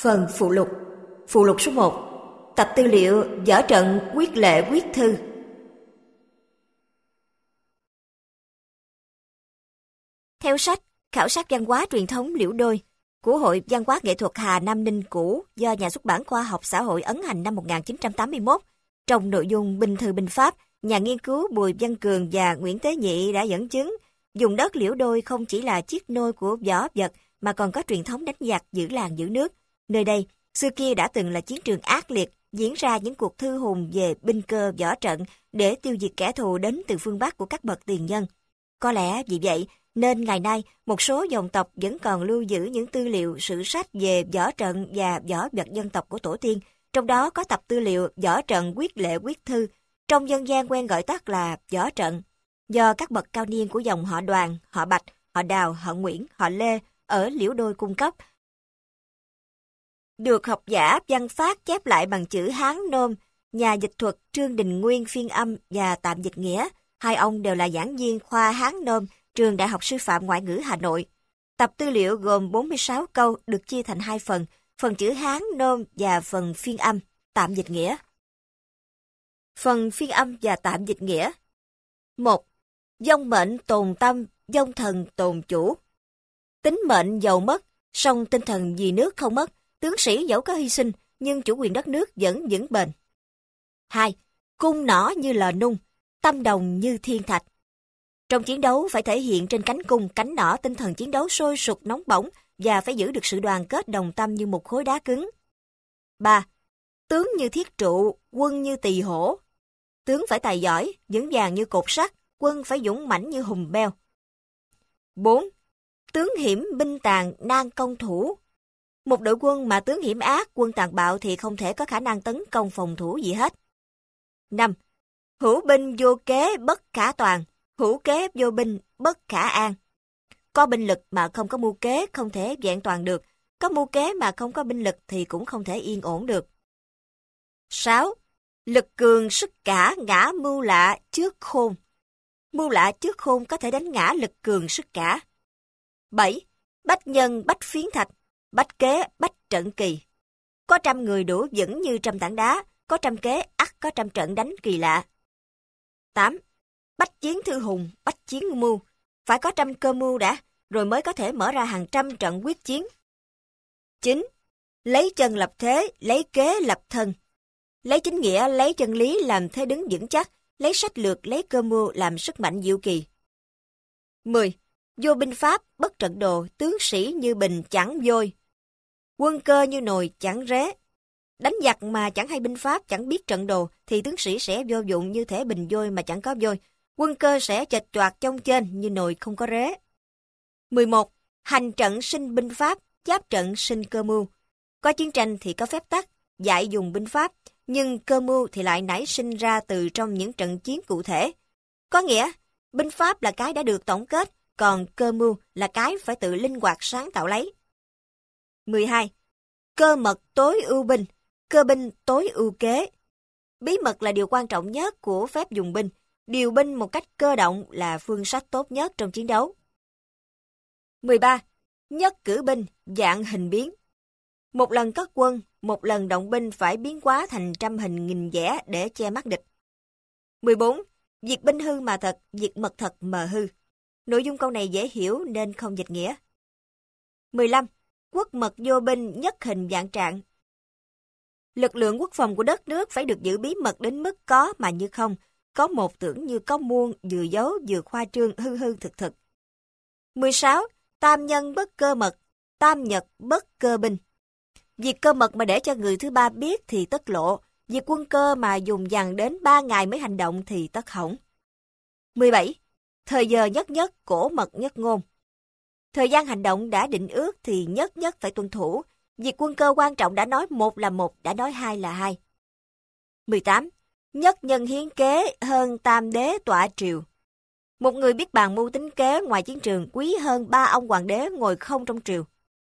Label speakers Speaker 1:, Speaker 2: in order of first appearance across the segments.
Speaker 1: Phần phụ lục. Phụ lục số 1. Tập tư liệu võ trận quyết lệ quyết thư. Theo sách Khảo sát văn hóa truyền thống Liễu Đôi của Hội Văn hóa Nghệ thuật Hà Nam Ninh cũ do Nhà xuất bản Khoa học Xã hội ấn hành năm 1981, trong nội dung binh thư binh pháp, nhà nghiên cứu Bùi Văn Cường và Nguyễn Tế Nhị đã dẫn chứng vùng đất Liễu Đôi không chỉ là chiếc nôi của võ vật mà còn có truyền thống đánh giặc giữ làng giữ nước. Nơi đây, xưa kia đã từng là chiến trường ác liệt, diễn ra những cuộc thư hùng về binh cơ võ trận để tiêu diệt kẻ thù đến từ phương Bắc của các bậc tiền nhân. Có lẽ vì vậy nên ngày nay một số dòng tộc vẫn còn lưu giữ những tư liệu sử sách về võ trận và võ vật dân tộc của tổ tiên, trong đó có tập tư liệu võ trận quyết lệ quyết thư, trong dân gian quen gọi tắt là võ trận, do các bậc cao niên của dòng họ Đoàn, họ Bạch, họ Đào, họ Nguyễn, họ Lê ở Liễu Đôi cung cấp, được học giả Văn Phát chép lại bằng chữ Hán nôm. Nhà dịch thuật Trương Đình Nguyên phiên âm và tạm dịch nghĩa, hai ông đều là giảng viên khoa Hán nôm, trường Đại học Sư phạm Ngoại ngữ Hà Nội. Tập tư liệu gồm 46 câu được chia thành hai phần, phần chữ Hán nôm và phần phiên âm, tạm dịch nghĩa. Phần phiên âm và tạm dịch nghĩa. 1. Vong mệnh tồn tâm, vong thần tồn chủ. Tính mệnh dầu mất, song tinh thần vì nước không mất. Tướng sĩ dẫu có hy sinh, nhưng chủ quyền đất nước vẫn vững bền. 2. Cung nỏ như lò nung, tâm đồng như thiên thạch. Trong chiến đấu phải thể hiện trên cánh cung, cánh nỏ tinh thần chiến đấu sôi sục nóng bỏng và phải giữ được sự đoàn kết đồng tâm như một khối đá cứng. 3. Tướng như thiết trụ, quân như tỳ hổ. Tướng phải tài giỏi, vững vàng như cột sắt, quân phải dũng mãnh như hùng beo. 4. Tướng hiểm binh tàn nan công thủ. Một đội quân mà tướng hiểm ác, quân tàn bạo thì không thể có khả năng tấn công phòng thủ gì hết. 5. Hữu binh vô kế bất khả toàn, hữu kế vô binh bất khả an. Có binh lực mà không có mưu kế không thể vẹn toàn được, có mưu kế mà không có binh lực thì cũng không thể yên ổn được. 6. Lực cường sức cả ngã mưu lạ trước khôn. Mưu lạ trước khôn có thể đánh ngã lực cường sức cả. 7. Bách nhân bách phiến thạch, bách kế bách trận kỳ. Có 100 người đủ vững như 100 tảng đá, có 100 kế ắt có 100 trận đánh kỳ lạ. 8. Bách chiến thư hùng, bách chiến mưu. Phải có 100 cơ mưu đã, rồi mới có thể mở ra hàng trăm trận quyết chiến. 9. Lấy chân lập thế, lấy kế lập thân. Lấy chính nghĩa, lấy chân lý làm thế đứng vững chắc, lấy sách lược, lấy cơ mưu làm sức mạnh diệu kỳ. 10. Vô binh pháp, bất trận đồ, tướng sĩ như bình chẳng vôi. Quân cơ như nồi chẳng rế. Đánh giặc mà chẳng hay binh pháp, chẳng biết trận đồ, thì tướng sĩ sẽ vô dụng như thể bình vôi mà chẳng có vôi. Quân cơ sẽ chệch choạc trong trên như nồi không có rế. 11. Hành trận sinh binh pháp, giáp trận sinh cơ mưu. Có chiến tranh thì có phép tắc, dạy dùng binh pháp, nhưng cơ mưu thì lại nảy sinh ra từ trong những trận chiến cụ thể. Có nghĩa, binh pháp là cái đã được tổng kết, còn cơ mưu là cái phải tự linh hoạt sáng tạo lấy. 12. Cơ mật tối ưu binh, cơ binh tối ưu kế. Bí mật là điều quan trọng nhất của phép dùng binh. Điều binh một cách cơ động là phương sách tốt nhất trong chiến đấu. 13. Nhất cử binh, dạng hình biến. Một lần cất quân, một lần động binh phải biến hóa thành trăm hình nghìn vẽ để che mắt địch. 14. Việc binh hư mà thật, việc mật thật mà hư. Nội dung câu này dễ hiểu nên không dịch nghĩa. 15. Quốc mật vô binh nhất hình vạn trạng. Lực lượng quốc phòng của đất nước phải được giữ bí mật đến mức có mà như không, có một tưởng như có muôn, vừa giấu vừa khoa trương hư hư thực thực. 16. Tam nhân bất cơ mật, tam nhật bất cơ binh. Việc cơ mật mà để cho người thứ ba biết thì tất lộ, việc quân cơ mà dùng dằng đến 3 ngày mới hành động thì tất hỏng. 17. Thời giờ nhất nhất, cổ mật nhất ngôn. Thời gian hành động đã định ước thì nhất nhất phải tuân thủ. Việc quân cơ quan trọng đã nói một là một, đã nói hai là hai. 18. Nhất nhân hiến kế hơn tam đế tọa triều. Một người biết bàn mưu tính kế ngoài chiến trường quý hơn 3 ông hoàng đế ngồi không trong triều.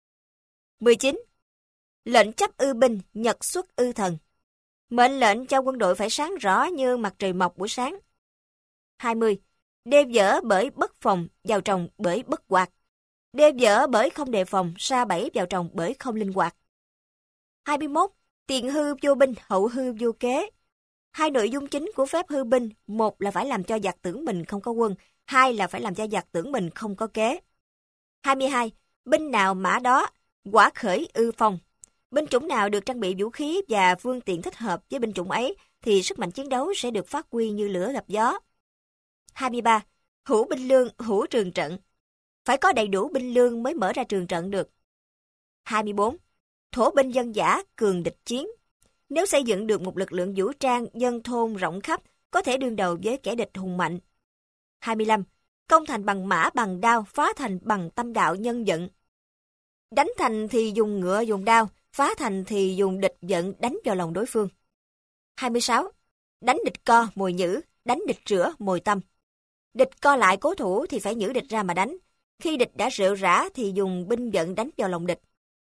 Speaker 1: 19. Lệnh chấp ư binh, nhật xuất ư thần. Mệnh lệnh cho quân đội phải sáng rõ như mặt trời mọc buổi sáng. 20. Đê dở bởi bất phòng, vào trồng bởi bất hoạt. Đê dở bởi không đề phòng, sa bẫy vào trồng bởi không linh hoạt. 21. Tiền hư vô binh, hậu hư vô kế. Hai nội dung chính của phép hư binh, một là phải làm cho giặc tưởng mình không có quân, hai là phải làm cho giặc tưởng mình không có kế. 22. Binh nào mã đó, quả khởi ư phong. Binh chủng nào được trang bị vũ khí và phương tiện thích hợp với binh chủng ấy thì sức mạnh chiến đấu sẽ được phát huy như lửa gặp gió. 23. Hữu binh lương, hữu trường trận. Phải có đầy đủ binh lương mới mở ra trường trận được. 24. Thổ binh dân dã, cường địch chiến. Nếu xây dựng được một lực lượng vũ trang dân thôn rộng khắp, có thể đương đầu với kẻ địch hùng mạnh. 25. Công thành bằng mã bằng đao, phá thành bằng tâm đạo nhân giận. Đánh thành thì dùng ngựa dùng đao, phá thành thì dùng địch giận đánh vào lòng đối phương. 26. Đánh địch co, mồi nhữ, đánh địch rửa, mồi tâm. Địch co lại cố thủ thì phải nhử địch ra mà đánh. Khi địch đã rệu rã thì dùng binh giận đánh vào lòng địch.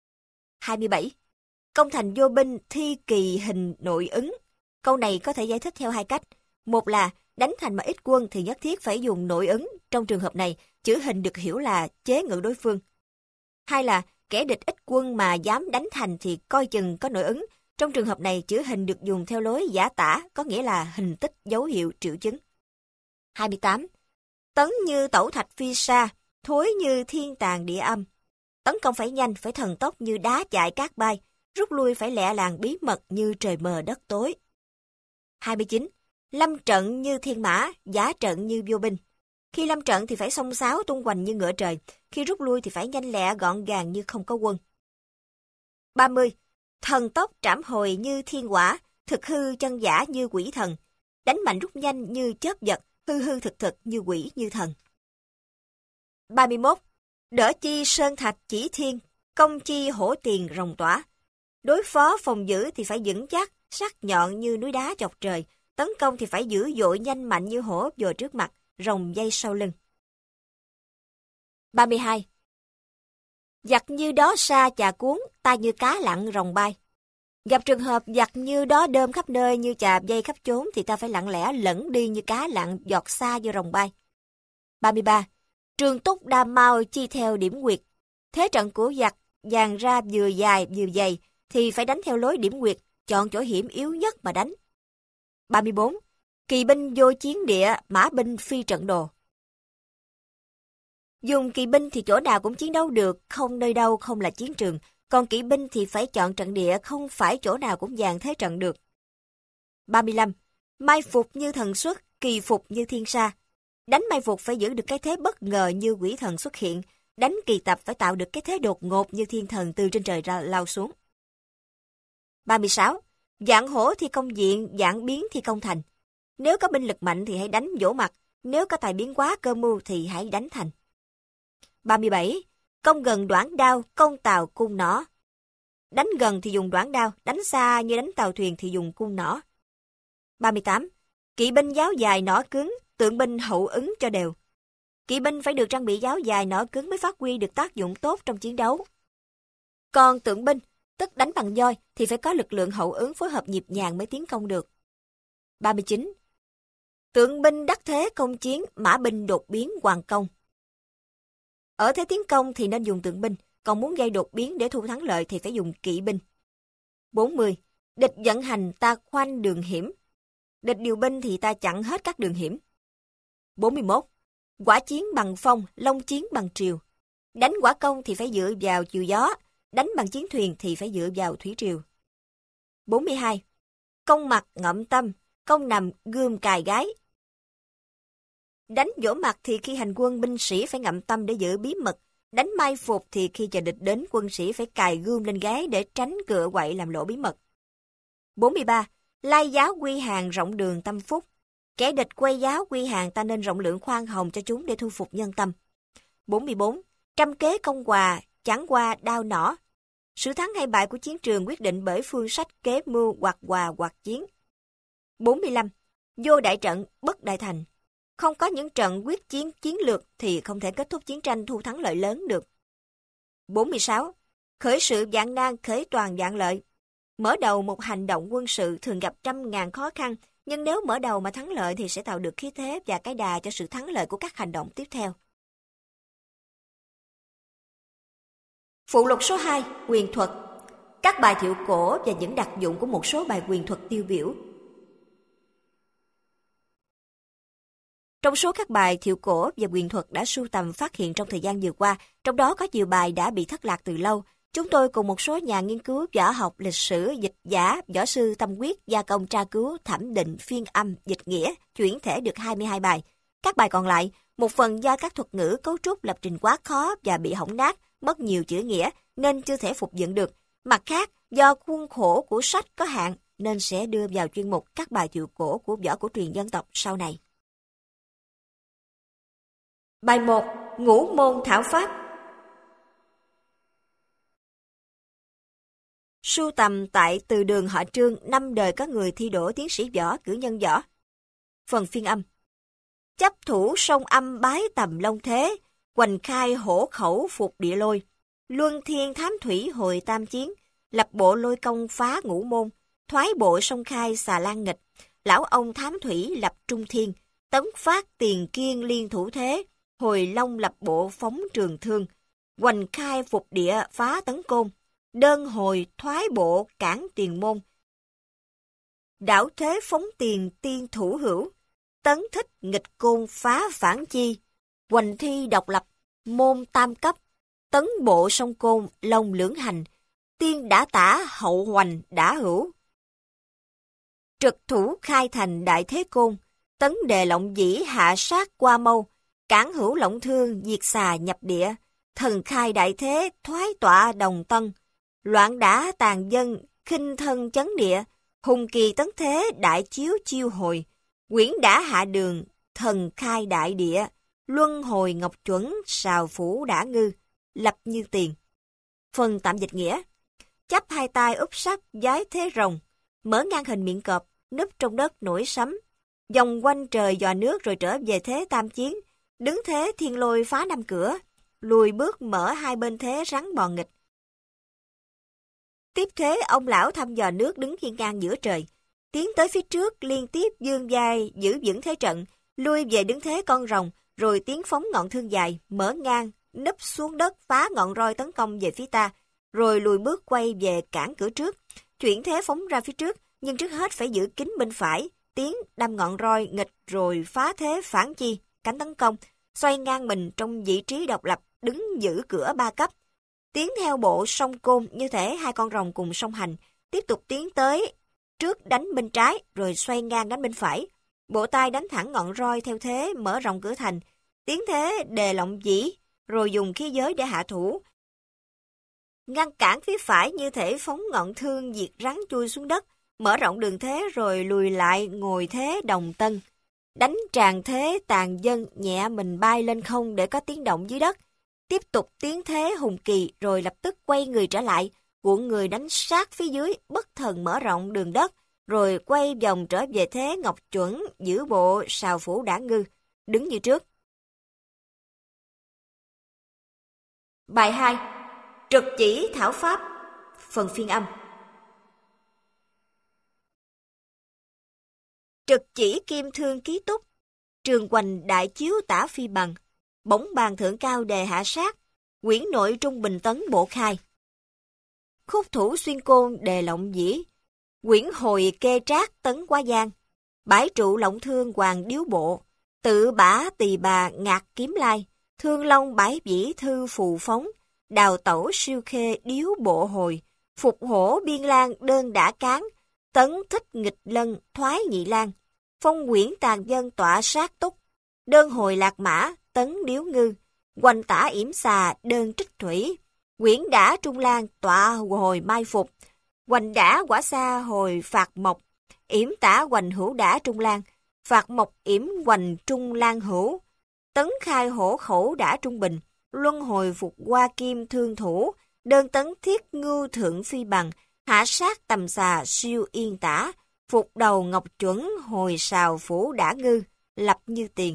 Speaker 1: 27. Công thành vô binh thi kỳ hình nội ứng. Câu này có thể giải thích theo hai cách. Một là đánh thành mà ít quân thì nhất thiết phải dùng nội ứng. Trong trường hợp này, chữ hình được hiểu là chế ngự đối phương. Hai là kẻ địch ít quân mà dám đánh thành thì coi chừng có nội ứng. Trong trường hợp này, chữ hình được dùng theo lối giả tả, có nghĩa là hình tích, dấu hiệu, triệu chứng. 28. Tấn như tẩu thạch phi sa, thối như thiên tàng địa âm. Tấn công phải nhanh, phải thần tốc như đá chạy cát bay, rút lui phải lẹ làng bí mật như trời mờ đất tối. 29. Lâm trận như thiên mã, giả trận như vô binh. Khi lâm trận thì phải xông xáo tung hoành như ngựa trời, khi rút lui thì phải nhanh lẹ gọn gàng như không có quân. 30. Thần tốc trảm hồi như thiên hỏa, thực hư chân giả như quỷ thần. Đánh mạnh rút nhanh như chớp giật, hư hư thực thực như quỷ như thần. 31. Đỡ chi sơn thạch chỉ thiên, công chi hổ tiền rồng tỏa. Đối phó phòng giữ thì phải vững chắc, sắc nhọn như núi đá chọc trời. Tấn công thì phải dữ dội nhanh mạnh như hổ vồ trước mặt, rồng dây sau lưng. 32. Giặc như đó sa chà cuốn, ta như cá lặn rồng bay. Gặp trường hợp giặc như đó đơm khắp nơi như chà dây khắp chốn thì ta phải lặng lẽ lẫn đi như cá lặn giọt xa vô rồng bay. 33. Trường túc đa mau chi theo điểm nguyệt. Thế trận của giặc dàn ra vừa dài vừa dày thì phải đánh theo lối điểm nguyệt, chọn chỗ hiểm yếu nhất mà đánh. 34. Kỳ binh vô chiến địa, mã binh phi trận đồ. Dùng kỳ binh thì chỗ nào cũng chiến đấu được, không nơi đâu không là chiến trường. Còn kỵ binh thì phải chọn trận địa, không phải chỗ nào cũng dàn thế trận được. 35. Mai phục như thần xuất, kỳ phục như thiên sa. Đánh mai phục phải giữ được cái thế bất ngờ như quỷ thần xuất hiện. Đánh kỳ tập phải tạo được cái thế đột ngột như thiên thần từ trên trời ra lao xuống. 36. Dạng hổ thì công diện, dạng biến thì công thành. Nếu có binh lực mạnh thì hãy đánh vỗ mặt, nếu có tài biến quá cơ mưu thì hãy đánh thành. 37. Công gần đoản đao, công tàu cung nỏ. Đánh gần thì dùng đoản đao, đánh xa như đánh tàu thuyền thì dùng cung nỏ. 38. Kỵ binh giáo dài nỏ cứng, tượng binh hậu ứng cho đều. Kỵ binh phải được trang bị giáo dài nỏ cứng mới phát huy được tác dụng tốt trong chiến đấu. Còn tượng binh, tức đánh bằng voi, thì phải có lực lượng hậu ứng phối hợp nhịp nhàng mới tiến công được. 39. Tượng binh đắc thế công chiến, mã binh đột biến hoàng công. Ở thế tiến công thì nên dùng tượng binh, còn muốn gây đột biến để thu thắng lợi thì phải dùng kỵ binh. 40. Địch dẫn hành ta khoanh đường hiểm. Địch điều binh thì ta chặn hết các đường hiểm. 41. Quả chiến bằng phong, long chiến bằng triều. Đánh quả công thì phải dựa vào chiều gió, đánh bằng chiến thuyền thì phải dựa vào thủy triều. 42. Công mặt ngậm tâm, công nằm gươm cài gái. Đánh vỗ mặt thì khi hành quân binh sĩ phải ngậm tâm để giữ bí mật. Đánh mai phục thì khi chờ địch đến quân sĩ phải cài gươm lên gái để tránh cựa quậy làm lộ bí mật. 43. Lai giáo quy hàng rộng đường tâm phúc. Kẻ địch quay giáo quy hàng ta nên rộng lượng khoan hồng cho chúng để thu phục nhân tâm. 44. Trăm kế công hòa, chẳng qua đao nỏ. Sự thắng hay bại của chiến trường quyết định bởi phương sách kế mưu hoặc hòa hoặc chiến. 45. Vô đại trận, bất đại thành. Không có những trận quyết chiến chiến lược thì không thể kết thúc chiến tranh thu thắng lợi lớn được. 46. Khởi sự vạn nan, khởi toàn vạn lợi. Mở đầu một hành động quân sự thường gặp trăm ngàn khó khăn, nhưng nếu mở đầu mà thắng lợi thì sẽ tạo được khí thế và cái đà cho sự thắng lợi của các hành động tiếp theo. Phụ lục số 2. Quyền thuật. các bài thiệu cổ và những đặc dụng của một số bài quyền thuật tiêu biểu. Trong số các bài thiệu cổ và quyền thuật đã sưu tầm phát hiện trong thời gian vừa qua, trong đó có nhiều bài đã bị thất lạc từ lâu. Chúng tôi cùng một số nhà nghiên cứu võ học, lịch sử, dịch giả, võ sư tâm quyết, gia công tra cứu, thẩm định, phiên âm, dịch nghĩa, chuyển thể được 22 bài. Các bài còn lại, một phần do các thuật ngữ cấu trúc lập trình quá khó và bị hỏng nát, mất nhiều chữ nghĩa nên chưa thể phục dựng được. Mặt khác, do khuôn khổ của sách có hạn nên sẽ đưa vào chuyên mục các bài thiệu cổ của võ cổ truyền dân tộc sau này. Bài 1. Ngũ môn thảo pháp. Sưu tầm tại Từ đường họ Trương, 5 đời có người thi đỗ tiến sĩ võ, cử nhân võ. Phần phiên âm. Chấp thủ sông âm bái tầm long thế, hoành khai hổ khẩu phục địa lôi. Luân thiên thám thủy hồi tam chiến, lập bộ lôi công phá ngũ môn, thoái bộ sông khai xà lan nghịch. Lão ông thám thủy lập trung thiên, tấn phát tiền kiên liên thủ thế, hồi long lập bộ phóng trường thương. Hoành khai phục địa phá tấn côn, đơn hồi thoái bộ cản tiền môn. Đảo thế phóng tiền tiên thủ hữu, tấn thích nghịch côn phá phản chi. Hoành thi độc lập, môn tam cấp, tấn bộ sông côn long lưỡng hành. Tiên đã tả hậu hoành đã hữu. Trực thủ khai thành đại thế côn, tấn đề lộng dĩ hạ sát qua mâu. Cản hữu lộng thương diệt xà nhập địa, thần khai đại thế thoái tọa đồng tân. Loạn đả tàn dân, khinh thân chấn địa, hùng kỳ tấn thế đại chiếu chiêu hồi. Quyển đã hạ đường, thần khai đại địa, luân hồi ngọc chuẩn, sào phủ đã ngư, lập như tiền. Phần tạm dịch nghĩa. Chắp hai tay úp sắp, giái thế rồng, mở ngang hình miệng cọp, núp trong đất nổi sấm. Vòng quanh trời dò nước rồi trở về thế tam chiến, đứng thế thiên lôi phá năm cửa, lùi bước mở hai bên thế rắn bò nghịch. Tiếp thế ông lão thăm dò nước đứng hiên ngang giữa trời, tiến tới phía trước liên tiếp dương vai giữ vững thế trận, lui về đứng thế con rồng, rồi tiến phóng ngọn thương dài, mở ngang, núp xuống đất phá ngọn roi tấn công về phía ta, rồi lùi bước quay về cản cửa trước, chuyển thế phóng ra phía trước, nhưng trước hết phải giữ kín bên phải, tiến đâm ngọn roi nghịch rồi phá thế phản chi, cánh tấn công, xoay ngang mình trong vị trí độc lập, đứng giữ cửa 3 cấp. Tiến theo bộ song côn như thể hai con rồng cùng song hành, tiếp tục tiến tới, trước đánh bên trái, rồi xoay ngang đánh bên phải. Bộ tay đánh thẳng ngọn roi theo thế mở rộng cửa thành, tiến thế đề lộng dĩ, rồi dùng khí giới để hạ thủ. Ngăn cản phía phải như thể phóng ngọn thương diệt rắn chui xuống đất, mở rộng đường thế rồi lùi lại ngồi thế đồng tân. Đánh tràn thế tàn dân nhẹ mình bay lên không để có tiếng động dưới đất. Tiếp tục tiến thế hùng kỳ rồi lập tức quay người trở lại, cuộn người đánh sát phía dưới, bất thần mở rộng đường đất, rồi quay vòng trở về thế ngọc chuẩn, giữ bộ sào phủ đã ngư, đứng như trước. Bài 2. Trực chỉ thảo pháp. Phần phiên âm. Trực chỉ kim thương ký túc, trường hoành đại chiếu tả phi bằng, bổng bàn thượng cao đề hạ sát, quyển nội trung bình tấn bộ khai. Khúc thủ xuyên côn đề lộng dĩ, quyển hồi kê trác tấn quá giang, bãi trụ lộng thương hoàng điếu bộ, tự bả tỳ bà ngạc kiếm lai, thương long bãi vĩ thư phù phóng, đào tẩu siêu khê điếu bộ hồi, phục hổ biên lan đơn đã cán, tấn thích nghịch lân thoái nhị lan, phong quyển tàn dân tọa sát túc, đơn hồi lạc mã tấn điếu ngư, hoành tả yểm xà đơn trích thủy, quyển đã trung lan tọa hồi mai phục, hoành đã quả xa hồi phạt mộc, yểm tả hoành hữu đã trung lan, phạt mộc yểm hoành trung lan hữu, tấn khai hổ khẩu đã trung bình, luân hồi phục hoa kim thương thủ, đơn tấn thiết ngưu thượng phi bằng, hạ sát tầm xà siêu yên tả, phục đầu ngọc chuẩn hồi sào phủ đã ngư, lập như tiền.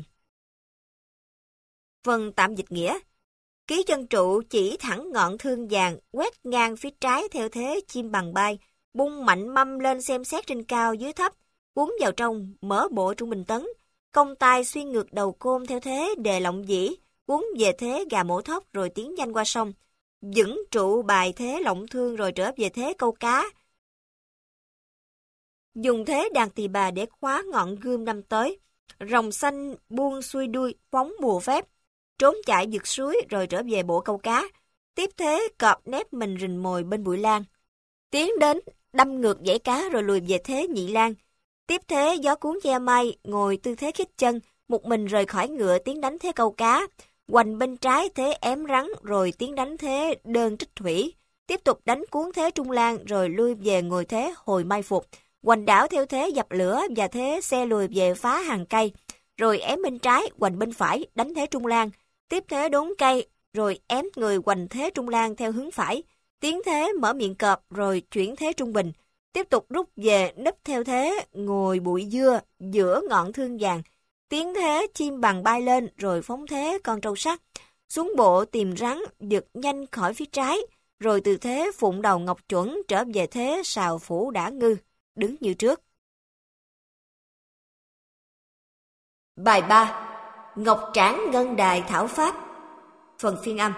Speaker 1: Phần tạm dịch nghĩa. Ký chân trụ chỉ thẳng ngọn thương vàng, quét ngang phía trái theo thế chim bằng bay, bung mạnh mâm lên xem xét trên cao dưới thấp, cuốn vào trong, mở bộ trung bình tấn, công tay xuyên ngược đầu côn theo thế đề lộng dĩ, cuốn về thế gà mổ thóc rồi tiến nhanh qua sông, vững trụ bài thế lộng thương rồi trở về thế câu cá. Dùng thế đàn tỳ bà để khóa ngọn gươm năm tới. Rồng xanh buông xuôi đuôi, phóng bùa phép, trốn chạy vượt suối rồi trở về bộ câu cá. Tiếp thế cọp nép mình rình mồi bên bụi lan. Tiến đến, đâm ngược dãy cá rồi lùi về thế nhị lan. Tiếp thế gió cuốn che mây, ngồi tư thế khít chân, một mình rời khỏi ngựa tiến đánh thế câu cá. Hoành bên trái thế ém rắn rồi tiến đánh thế đơn trích thủy. Tiếp tục đánh cuốn thế trung lan rồi lui về ngồi thế hồi mai phục. Hoành đảo theo thế dập lửa và thế xe lùi về phá hàng cây. Rồi ém bên trái, hoành bên phải, đánh thế trung lan. Tiếp thế đốn cây, rồi ém người hoành thế trung lan theo hướng phải. Tiến thế mở miệng cọp rồi chuyển thế trung bình. Tiếp tục rút về nấp theo thế ngồi bụi dưa giữa ngọn thương vàng. Tiến thế chim bằng bay lên rồi phóng thế con trâu sắt. Xuống bộ tìm rắn giật nhanh khỏi phía trái. Rồi từ thế phụng đầu ngọc chuẩn trở về thế sào phủ đã ngư, đứng như trước. Bài 3. Ngọc Trảng Ngân Đài Thảo Pháp. Phần phiên âm.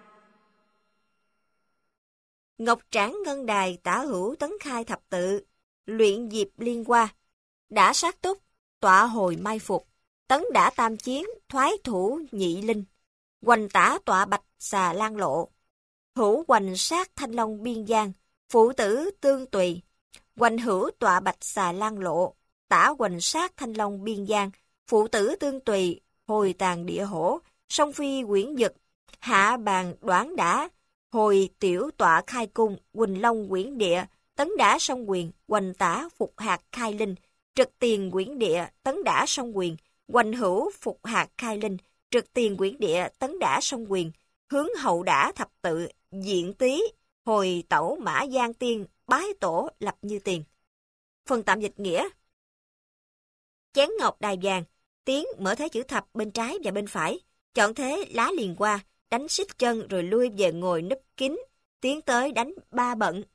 Speaker 1: Ngọc Trảng Ngân Đài tả hữu tấn khai thập tự, luyện diệp liên hoa, đã sát túc, tọa hồi mai phục, tấn đã tam chiến, thoái thủ nhị linh, hoành tả tọa bạch xà lan lộ, hữu hoành sát thanh long biên giang, phụ tử tương tùy, hoành hữu tọa bạch xà lan lộ, tả hoành sát thanh long biên giang, phụ tử tương tùy, hồi tàn địa hổ, song phi quyển dực, hạ bàn đoán đã, hồi tiểu tọa khai cung, huỳnh long quyển địa, tấn đả song quyền, hoành tả phục hạt khai linh, trực tiền quyển địa, tấn đả song quyền, hoành hữu phục hạt khai linh, trực tiền quyển địa, tấn đả song quyền, hướng hậu đả thập tự, diện tý, hồi tẩu mã giang tiên, bái tổ lập như tiền. Phần tạm dịch nghĩa. Chén ngọc đài vàng, tiến mở thế chữ thập bên trái và bên phải, chọn thế lá liền qua, đánh xích chân rồi lui về ngồi núp kín, tiến tới đánh ba bận.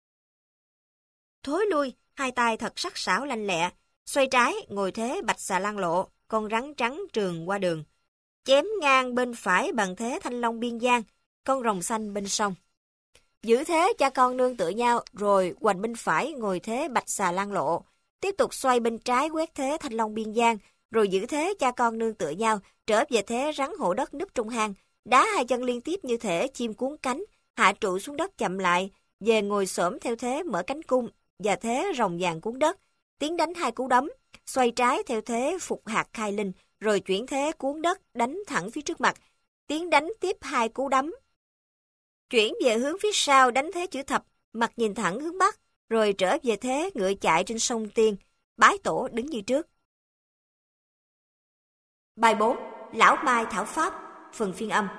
Speaker 1: Thối lui, hai tay thật sắc sảo lanh lẹ, xoay trái, ngồi thế bạch xà lan lộ, con rắn trắng trường qua đường. Chém ngang bên phải bằng thế thanh long biên giang, con rồng xanh bên sông. Giữ thế cha con nương tựa nhau, rồi hoành bên phải ngồi thế bạch xà lan lộ. Tiếp tục xoay bên trái quét thế thanh long biên giang, rồi giữ thế cha con nương tựa nhau, trở về thế rắn hổ đất núp trong hang. Đá hai chân liên tiếp như thể chim cuốn cánh, hạ trụ xuống đất chậm lại, về ngồi xổm theo thế mở cánh cung, và thế rồng vàng cuốn đất, tiến đánh hai cú đấm, xoay trái theo thế phục hạt khai linh, rồi chuyển thế cuốn đất đánh thẳng phía trước mặt, tiến đánh tiếp hai cú đấm. Chuyển về hướng phía sau đánh thế chữ thập, mặt nhìn thẳng hướng bắc, rồi trở về thế ngựa chạy trên sông Tiên, bái tổ đứng như trước. Bài 4. Lão Mai Thảo Pháp. Phần phiên âm.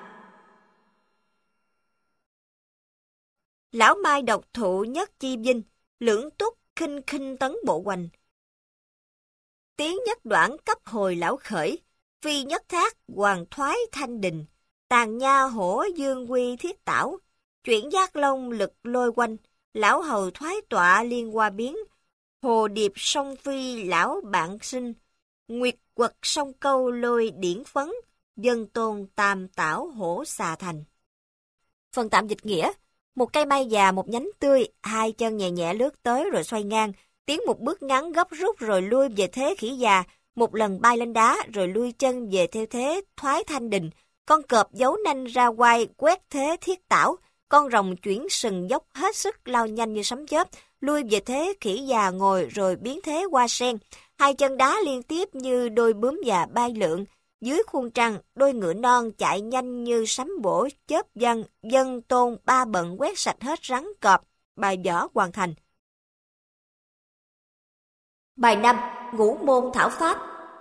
Speaker 1: Lão Mai độc thụ nhất chi vinh, lưỡng túc khinh khinh tấn bộ hoành. Tiến nhất đoạn cấp hồi lão khởi, phi nhất thác hoàng thoái thanh đình, tàn nha hổ dương quy thiết tảo, chuyển giác long lực lôi quanh, lão hầu thoái tọa liên hoa biến, hồ điệp song phi lão bạn sinh, nguyệt quật song câu lôi điển phấn, dân tôn tam tảo hổ xà thành. Phần tạm dịch nghĩa. Một cây mai già một nhánh tươi, hai chân nhẹ nhẹ lướt tới rồi xoay ngang, tiến một bước ngắn gấp rút rồi lui về thế khỉ già, một lần bay lên đá rồi lui chân về theo thế thoái thanh đình, con cọp giấu nanh ra quay quét thế thiết tảo, con rồng chuyển sừng dốc hết sức lao nhanh như sấm chớp, lui về thế khỉ già ngồi rồi biến thế hoa sen, hai chân đá liên tiếp như đôi bướm già bay lượn. Dưới khuôn trăng, đôi ngựa non chạy nhanh như sấm bổ chớp vân, dân tôn ba bận quét sạch hết rắn cọp, bài võ hoàn thành. Bài 5. Ngũ môn thảo pháp.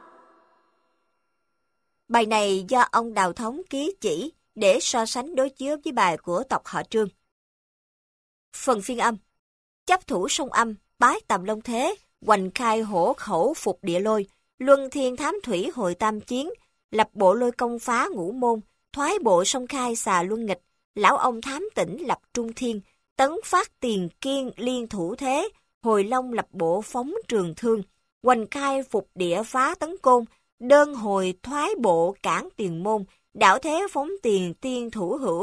Speaker 1: Bài này do ông Đào Thống ký chỉ để so sánh đối chiếu với bài của tộc họ Trương. Phần phiên âm. Chấp thủ sông âm, bái tầm long thế, hoành khai hổ khẩu phục địa lôi, luân thiên thám thủy hội tam chiến, lập bộ lôi công phá ngũ môn, thoái bộ sông khai xà luân nghịch, lão ông thám tỉnh lập trung thiên, tấn phát tiền kiên liên thủ thế, hồi long lập bộ phóng trường thương, hoành khai phục địa phá tấn côn, đơn hồi thoái bộ cản tiền môn, đảo thế phóng tiền tiên thủ hữu,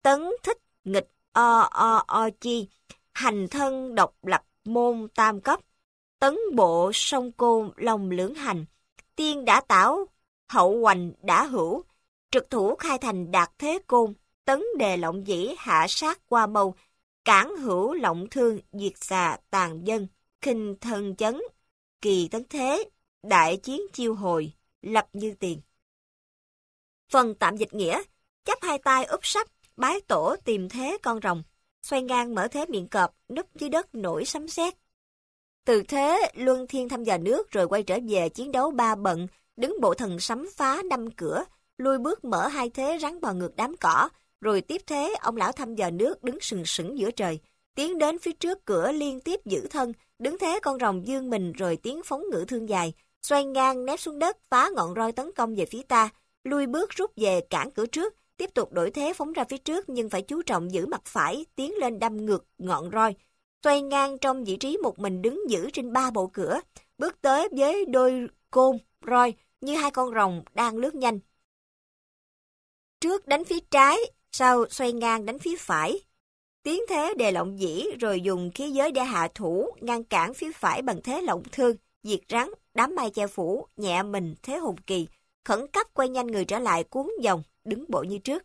Speaker 1: tấn thích nghịch o chi, hành thân độc lập môn tam cấp, tấn bộ song côn lòng lưỡng hành, tiên đã tảo, hậu hoành đã hữu, trực thủ khai thành đạt thế côn, tấn đề lộng dĩ hạ sát qua mâu, cản hữu lộng thương diệt xà tàn dân, khinh thân chấn, kỳ tấn thế, đại chiến chiêu hồi, lập như tiền. Phần tạm dịch nghĩa, chắp hai tay úp sắp, bái tổ tìm thế con rồng, xoay ngang mở thế miệng cọp, núp dưới đất nổi sấm sét. Từ thế luân thiên thăm dò nước rồi quay trở về chiến đấu ba bận, đứng bộ thần sấm phá năm cửa, lui bước mở hai thế rắn bò ngược đám cỏ, rồi tiếp thế ông lão thăm dò nước đứng sừng sững giữa trời, tiến đến phía trước cửa liên tiếp giữ thân, đứng thế con rồng dương mình rồi tiến phóng ngự thương dài, xoay ngang nép xuống đất phá ngọn roi tấn công về phía ta, lui bước rút về cản cửa trước, tiếp tục đổi thế phóng ra phía trước nhưng phải chú trọng giữ mặt phải, tiến lên đâm ngược ngọn roi, xoay ngang trong vị trí một mình đứng giữ trên ba bộ cửa, bước tới với đôi côn roi như hai con rồng đang lướt nhanh. Trước đánh phía trái, sau xoay ngang đánh phía phải. Tiến thế đề lộng dĩ rồi dùng khí giới để hạ thủ, ngăn cản phía phải bằng thế lộng thương, diệt rắn, đám mây che phủ, nhẹ mình thế hùng kỳ, khẩn cấp quay nhanh người trở lại cuốn vòng, đứng bộ như trước.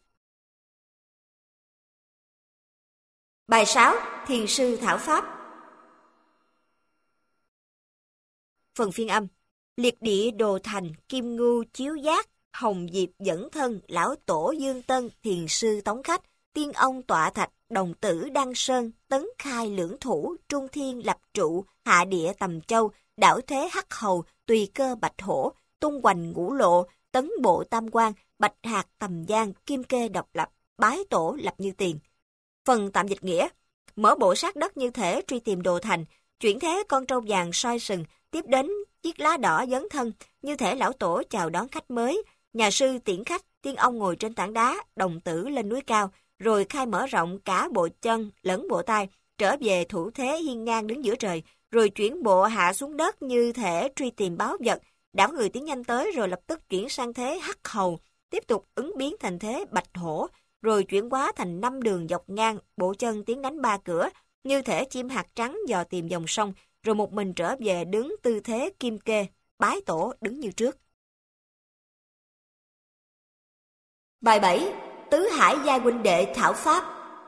Speaker 1: Bài 6. Thiền sư thảo pháp. Phần phiên âm. Liệt địa đồ thành, kim ngưu chiếu giác, hồng diệp dẫn thân, lão tổ dương tân, thiền sư tống khách, tiên ông tọa thạch, đồng tử đăng sơn, tấn khai lưỡng thủ, trung thiên lập trụ, hạ địa tầm châu, đảo thế hắc hầu, tùy cơ bạch hổ, tung hoành ngũ lộ, tấn bộ tam quan, bạch hạt tầm giang, kim kê độc lập, bái tổ lập như tiền. Phần tạm dịch nghĩa. Mở bộ sát đất như thể truy tìm đồ thành, chuyển thế con trâu vàng soi sừng, tiếp đến chiếc lá đỏ dấn thân, như thể lão tổ chào đón khách mới, nhà sư tiễn khách, tiên ông ngồi trên tảng đá, đồng tử lên núi cao, rồi khai mở rộng cả bộ chân lẫn bộ tay, trở về thủ thế hiên ngang đứng giữa trời, rồi chuyển bộ hạ xuống đất như thể truy tìm báu vật, đảo người tiến nhanh tới rồi lập tức chuyển sang thế hắc hầu, tiếp tục ứng biến thành thế bạch hổ, rồi chuyển hóa thành 5 đường dọc ngang, bộ chân tiến đánh 3 cửa, như thể chim hạt trắng dò tìm dòng sông, rồi một mình trở về đứng tư thế kim kê, bái tổ đứng như trước. Bài 7. Tứ hải giai huynh đệ thảo pháp.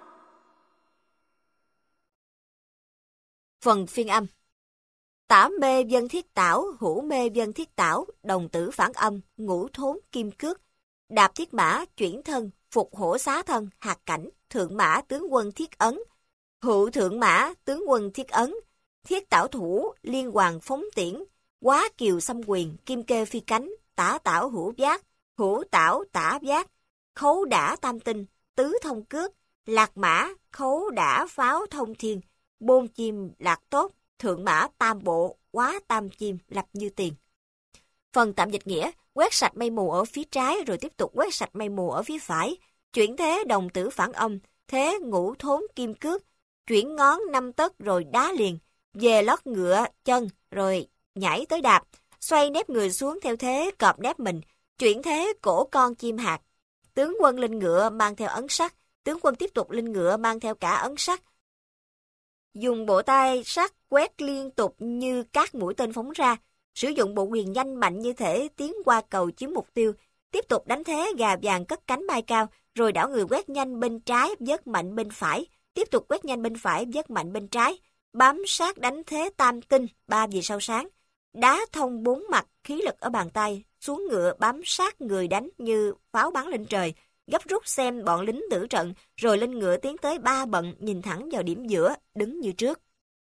Speaker 1: Phần phiên âm. Tả mê dân thiết tảo, hữu mê dân thiết tảo, đồng tử phản âm, ngũ thốn kim cước, đạp thiết mã, chuyển thân, phục hổ xá thân, hạt cảnh, thượng mã tướng quân thiết ấn, hữu thượng mã tướng quân thiết ấn, thiết tảo thủ, liên hoàng phóng tiễn, quá kiều xâm quyền, kim kê phi cánh, tả tảo hữu giác, hữu tảo tả giác, khấu đả tam tinh, tứ thông cước, lạc mã, khấu đả pháo thông thiên, bôn chim lạc tốt, thượng mã tam bộ, quá tam chim lập như tiền. Phần tạm dịch nghĩa, quét sạch mây mù ở phía trái rồi tiếp tục quét sạch mây mù ở phía phải, chuyển thế đồng tử phản âm, thế ngũ thốn kim cước, chuyển ngón 5 tấc rồi đá liền, về lót ngựa chân rồi nhảy tới đạp, xoay nép người xuống theo thế cọp nép mình, chuyển thế cổ con chim hạt. Tướng quân lên ngựa mang theo ấn sắt, tướng quân tiếp tục lên ngựa mang theo cả ấn sắt. Dùng bộ tay sắt quét liên tục như các mũi tên phóng ra, sử dụng bộ quyền nhanh mạnh như thể tiến qua cầu chiếm mục tiêu, tiếp tục đánh thế gà vàng cất cánh bay cao, rồi đảo người quét nhanh bên trái, vớt mạnh bên phải, tiếp tục quét nhanh bên phải, vớt mạnh bên trái, bám sát đánh thế tam tinh, 3 vì sao sáng, đá thông 4 mặt, khí lực ở bàn tay, xuống ngựa bám sát người đánh như pháo bắn lên trời, gấp rút xem bọn lính tử trận, rồi lên ngựa tiến tới 3 bận, nhìn thẳng vào điểm giữa, đứng như trước.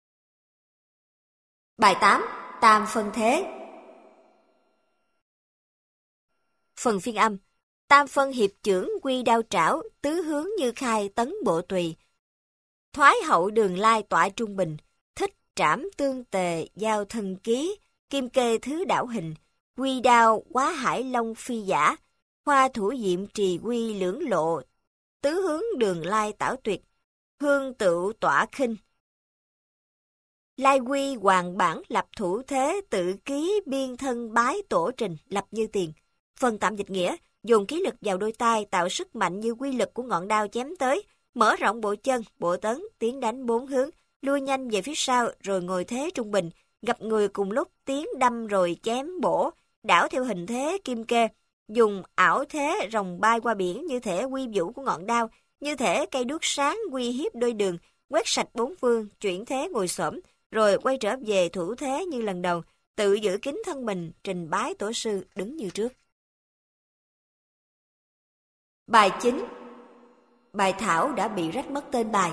Speaker 1: Bài 8. Tam phân thế. Phần phiên âm. Tam phân hiệp chưởng quy đao trảo, tứ hướng như khai tấn bộ tùy. Thoái hậu đường lai tọa trung bình, thích trảm tương tề giao thân ký, kim kê thứ đảo hình, quy đao quá hải long phi giả, hoa thủ diệm trì quy lưỡng lộ, tứ hướng đường lai tảo tuyệt, hương tựu tỏa khinh. Lai quy hoàng bản lập thủ thế tự ký biên thân bái tổ trình lập như tiền. Phần tạm dịch nghĩa, dồn khí lực vào đôi tay tạo sức mạnh như quy lực của ngọn đao chém tới, mở rộng bộ chân, bộ tấn, tiến đánh 4 hướng, lui nhanh về phía sau rồi ngồi thế trung bình, gặp người cùng lúc tiến đâm rồi chém bổ, đảo theo hình thế kim kê, dùng ảo thế rồng bay qua biển như thể quy vũ của ngọn đao, như thể cây đuốc sáng uy hiếp đôi đường, quét sạch bốn phương, chuyển thế ngồi xổm, rồi quay trở về thủ thế như lần đầu, tự giữ kín thân mình, trình bái tổ sư đứng như trước. Bài 9. Bài thảo đã bị rách mất tên bài.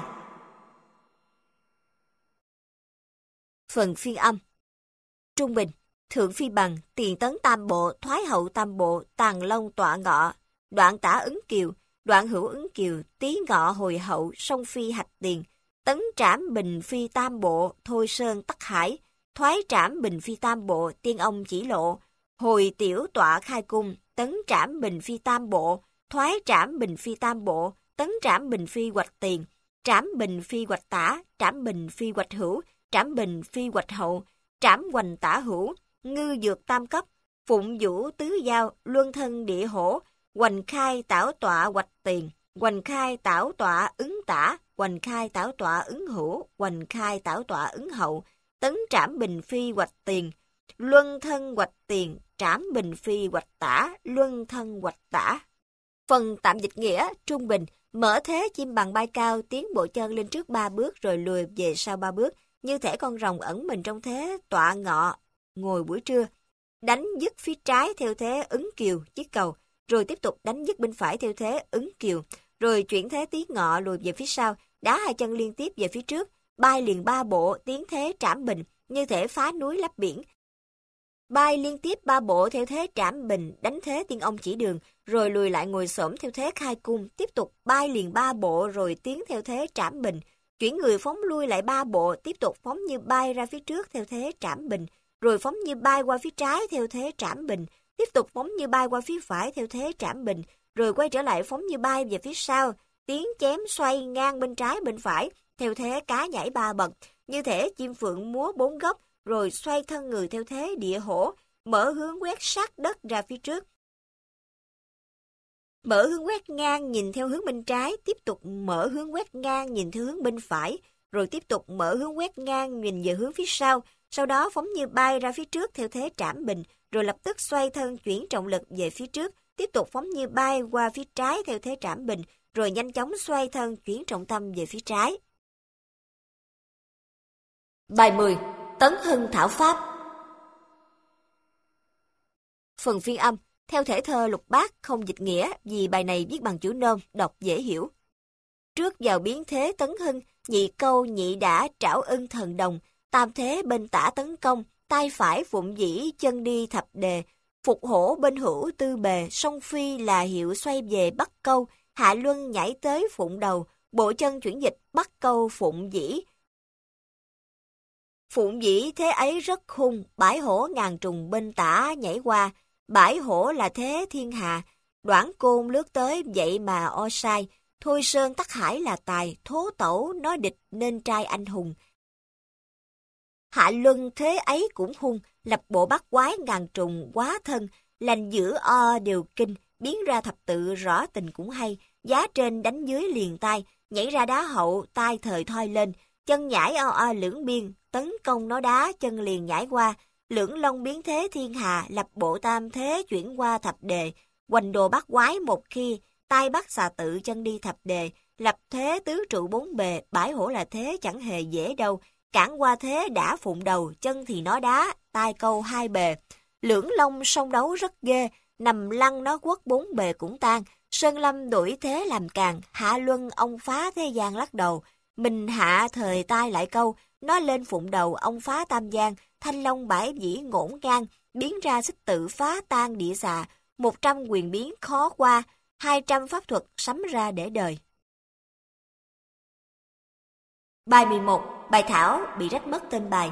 Speaker 1: Phần phiên âm. Trung bình, thượng phi bằng, tiền tấn tam bộ, thoái hậu tam bộ, tàng long tọa ngọ, đoạn tả ứng kiều, đoạn hữu ứng kiều, tý ngọ hồi hậu, song phi hạch tiền, tấn trảm bình phi tam bộ, thôi sơn tắc hải, thoái trảm bình phi tam bộ, tiên ông chỉ lộ, hồi tiểu tọa khai cung, tấn trảm bình phi tam bộ, thoái trảm bình phi tam bộ, tấn trảm bình phi hoạch tiền, trảm bình phi hoạch tả, trảm bình phi hoạch hữu, trảm bình phi hoạch hậu, trảm hoành tả hữu, ngư dược tam cấp, phụng vũ tứ giao, luân thân địa hổ, hoành khai tảo tọa hoạch tiền, hoành khai tảo tọa ứng tả, hoành khai tảo tọa ứng hữu, hoành khai tảo tọa ứng hậu, tấn trảm bình phi hoạch tiền, luân thân hoạch tiền, trảm bình phi hoạch tả, luân thân hoạch tả. Phần tạm dịch nghĩa, trung bình, mở thế chim bằng bay cao, tiến bộ chân lên trước 3 bước rồi lùi về sau 3 bước, như thể con rồng ẩn mình trong thế tọa ngọ, ngồi buổi trưa. Đánh dứt phía trái theo thế ứng kiều, chiếc cầu, rồi tiếp tục đánh dứt bên phải theo thế ứng kiều, rồi chuyển thế tiến ngọ lùi về phía sau, đá 2 chân liên tiếp về phía trước, bay liền 3 bộ, tiến thế trảm bình, như thể phá núi lấp biển. Bay liên tiếp 3 bộ theo thế trảm bình, đánh thế tiên ông chỉ đường, rồi lùi lại ngồi xổm theo thế khai cung, tiếp tục bay liền 3 bộ rồi tiến theo thế trảm bình, chuyển người phóng lui lại 3 bộ, tiếp tục phóng như bay ra phía trước theo thế trảm bình, rồi phóng như bay qua phía trái theo thế trảm bình, tiếp tục phóng như bay qua phía phải theo thế trảm bình, rồi quay trở lại phóng như bay về phía sau, tiến chém xoay ngang bên trái bên phải theo thế cá nhảy 3 bậc, như thể chim phượng múa 4 góc, rồi xoay thân người theo thế địa hổ, mở hướng quét sát đất ra phía trước. Mở hướng quét ngang nhìn theo hướng bên trái, tiếp tục mở hướng quét ngang nhìn theo hướng bên phải, rồi tiếp tục mở hướng quét ngang nhìn về hướng phía sau đó phóng như bay ra phía trước theo thế trảm bình, rồi lập tức xoay thân chuyển trọng lực về phía trước, tiếp tục phóng như bay qua phía trái theo thế trảm bình, rồi nhanh chóng xoay thân chuyển trọng tâm về phía trái. Bài 10. Tấn Hưng Thảo Pháp. Phần phiên âm, theo thể thơ lục bát không dịch nghĩa vì bài này viết bằng chữ nôm, đọc dễ hiểu. Trước vào biến thế tấn hưng, nhị câu nhị đã trảo ân thần đồng, tam thế bên tả tấn công, tay phải phụng dĩ chân đi thập đề, phục hổ bên hữu tư bề, song phi là hiệu xoay về bắt câu, hạ luân nhảy tới phụng đầu, bộ chân chuyển dịch bắt câu phụng dĩ. Phụng dĩ thế ấy rất hung, bãi hổ ngàn trùng bên tả nhảy qua, bãi hổ là thế thiên hạ, đoản côn lướt tới vậy mà o sai, thôi sơn tắc hải là tài, thố tẩu nói địch nên trai anh hùng. Hạ luân thế ấy cũng hung, lập bộ bắt quái ngàn trùng quá thân, lành giữ o đều kinh, biến ra thập tự rõ tình cũng hay, giá trên đánh dưới liền tay, nhảy ra đá hậu, tay thời thoi lên, chân nhảy o lưỡng biên, tấn công nó đá, chân liền nhảy qua, lưỡng long biến thế thiên hạ, lập bộ tam thế chuyển qua thập đề, hoành đồ bắt quái một khi, tay bắt xà tự chân đi thập đề, lập thế tứ trụ bốn bề, bãi hổ là thế chẳng hề dễ đâu, cản qua thế đã phụng đầu, chân thì nó đá, tay câu 2 bề, lưỡng long song đấu rất ghê, nằm lăn nó quất 4 bề cũng tan, sơn lâm đuổi thế làm càng, hạ luân ông phá thế gian lắc đầu, mình hạ thời tay lại câu, nó lên phụng đầu ông phá tam giang, thanh long bãi vĩ ngổn ngang, biến ra xích tự phá tan địa xà, 100 quyền biến khó qua, 200 pháp thuật sắm ra để đời. Bài 11. Bài thảo bị rách mất tên bài.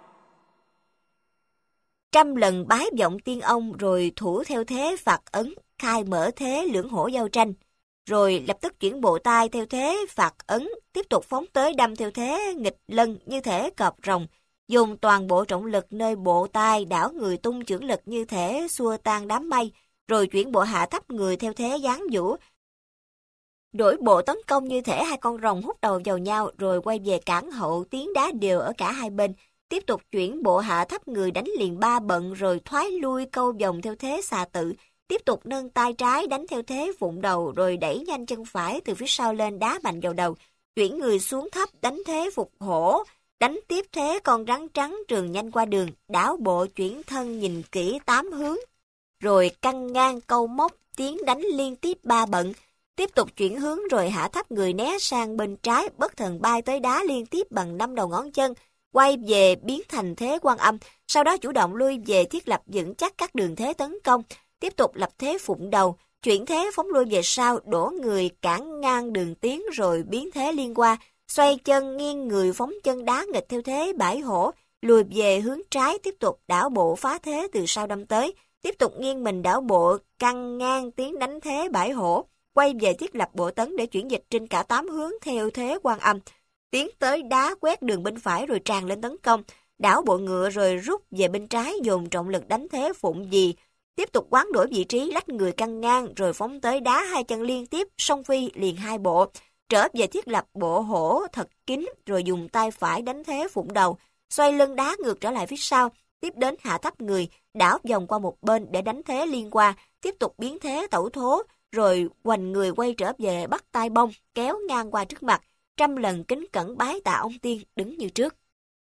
Speaker 1: 100 lần bái vọng tiên ông rồi thủ theo thế phạt ấn, khai mở thế lưỡng hổ giao tranh, rồi lập tức chuyển bộ tay theo thế phạt ấn, tiếp tục phóng tới đâm theo thế nghịch lân như thể cọp rồng, dùng toàn bộ trọng lực nơi bộ tay đảo người tung chưởng lực như thể xua tan đám mây, rồi chuyển bộ hạ thấp người theo thế giáng vũ. Đổi bộ tấn công như thể hai con rồng hút đầu vào nhau, rồi quay về cản hậu, tiến đá đều ở cả hai bên. Tiếp tục chuyển bộ hạ thấp người đánh liền 3 bận, rồi thoái lui câu vòng theo thế xà tự. Tiếp tục nâng tay trái đánh theo thế vụng đầu, rồi đẩy nhanh chân phải từ phía sau lên đá mạnh vào đầu. Chuyển người xuống thấp đánh thế phục hổ, đánh tiếp thế con rắn trắng trường nhanh qua đường, đảo bộ chuyển thân nhìn kỹ 8 hướng, rồi căng ngang câu móc tiến đánh liên tiếp 3 bận. Tiếp tục chuyển hướng rồi hạ thấp người né sang bên trái, bất thần bay tới đá liên tiếp bằng 5 đầu ngón chân, quay về biến thành thế Quan Âm, sau đó chủ động lui về thiết lập vững chắc các đường thế tấn công, tiếp tục lập thế phụng đầu, chuyển thế phóng lui về sau, đổ người cản ngang đường tiến rồi biến thế liên qua, xoay chân nghiêng người phóng chân đá nghịch theo thế bãi hổ, lùi về hướng trái, tiếp tục đảo bộ phá thế từ sau đâm tới, tiếp tục nghiêng mình đảo bộ căng ngang tiến đánh thế bãi hổ, quay về thiết lập bộ tấn để chuyển dịch trên cả 8 hướng theo thế Quan Âm, tiến tới đá quét đường bên phải rồi tràn lên tấn công, đảo bộ ngựa rồi rút về bên trái dồn trọng lực đánh thế phụng dì, tiếp tục hoán đổi vị trí lách người căng ngang rồi phóng tới đá hai chân liên tiếp song phi liền 2 bộ, trở về thiết lập bộ hổ thật kín rồi dùng tay phải đánh thế phụng đầu, xoay lưng đá ngược trở lại phía sau, tiếp đến hạ thấp người, đảo vòng qua một bên để đánh thế liên qua, tiếp tục biến thế tẩu thố, rồi hoành người quay trở về bắt tay bông, kéo ngang qua trước mặt, 100 lần kính cẩn bái tạ ông tiên đứng như trước.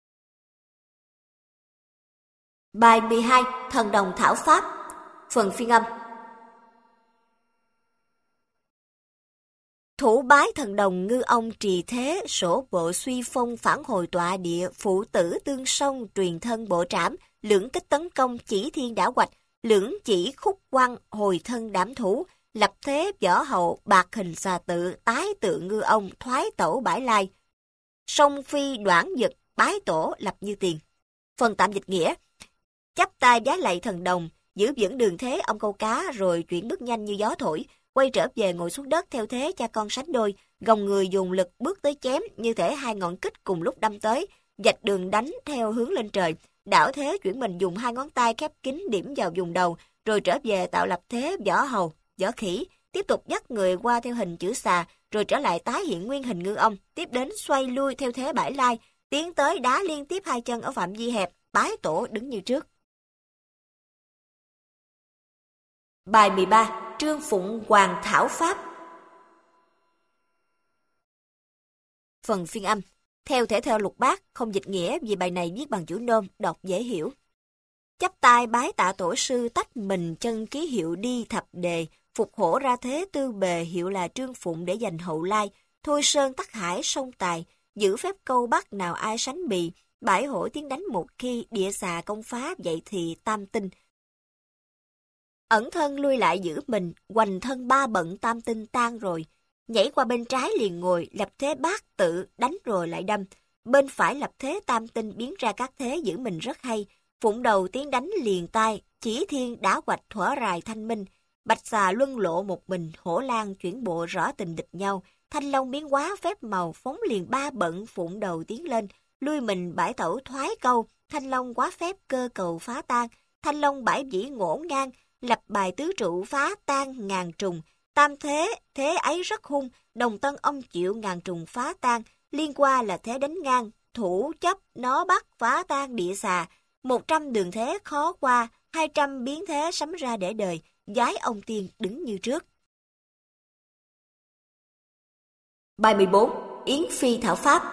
Speaker 1: Bài 12. Thần đồng thảo pháp. Phần phiên âm. Thủ bái thần đồng ngư ông trì thế, sổ bộ suy phong phản hồi tọa địa, phụ tử tương song truyền thân bộ trảm, lưỡng kích tấn công chỉ thiên đảo hoạch, lưỡng chỉ khúc quăng hồi thân đảm thủ, lập thế võ hậu bạc hình xà tự, tái tự ngư ông thoái tẩu bãi lai. Song phi đoản dực bái tổ lập như tiền. Phần tạm dịch nghĩa. Chắp tay vái lạy thần đồng, giữ vững đường thế ông câu cá rồi chuyển bước nhanh như gió thổi, quay trở về ngồi xuống đất theo thế cha con sánh đôi, gồng người dùng lực bước tới chém như thể hai ngọn kích cùng lúc đâm tới, vạch đường đánh theo hướng lên trời, đảo thế chuyển mình dùng hai ngón tay khép kín điểm vào vùng đầu, rồi trở về tạo lập thế võ hầu, võ khỉ, tiếp tục dắt người qua theo hình chữ xà, rồi trở lại tái hiện nguyên hình ngư ông, tiếp đến xoay lui theo thế bãi lai, tiến tới đá liên tiếp hai chân ở phạm vi hẹp, bái tổ đứng như trước. Bài 13. Trương Phụng Hoàng Thảo Pháp. Phần phiên âm. Theo thể thơ lục bát, không dịch nghĩa vì bài này viết bằng chữ nôm, đọc dễ hiểu. Chắp tay bái tạ tổ sư tách mình chân ký hiệu đi thập đề, phục hổ ra thế tư bề hiệu là Trương Phụng để giành hậu lai, thôi sơn tắc hải sông tài, giữ phép câu bắt nào ai sánh bì, bãi hổ tiến đánh một khi, địa xà công phá vậy thì tam tinh. Ẩn thân lui lại giữ mình, hoành thân 3 bận tam tinh tan rồi, nhảy qua bên trái liền ngồi, lập thế bát tự, đánh rồi lại đâm, bên phải lập thế tam tinh biến ra các thế giữ mình rất hay, phụng đầu tiến đánh liền tay, chỉ thiên đá hoạch thuở rài thanh minh, bạch xà luân lộ một mình, hổ lang chuyển bộ rõ tình địch nhau, thanh long biến hóa phép màu phóng liền 3 bận phụng đầu tiến lên, lui mình bãi tẩu thoái câu, thanh long quá phép cơ cầu phá tan, thanh long bãi vĩ ngổn ngang, lập bài tứ trụ phá tan ngàn trùng, tam thế, thế ấy rất hung, đồng tân ông chịu ngàn trùng phá tan, liên qua là thế đánh ngang, thủ chấp nó bắt phá tan địa xà, 100 đường thế khó qua, 200 biến thế sắm ra để đời, giái ông tiên đứng như trước. Bài 14. Yến Phi Thảo Pháp.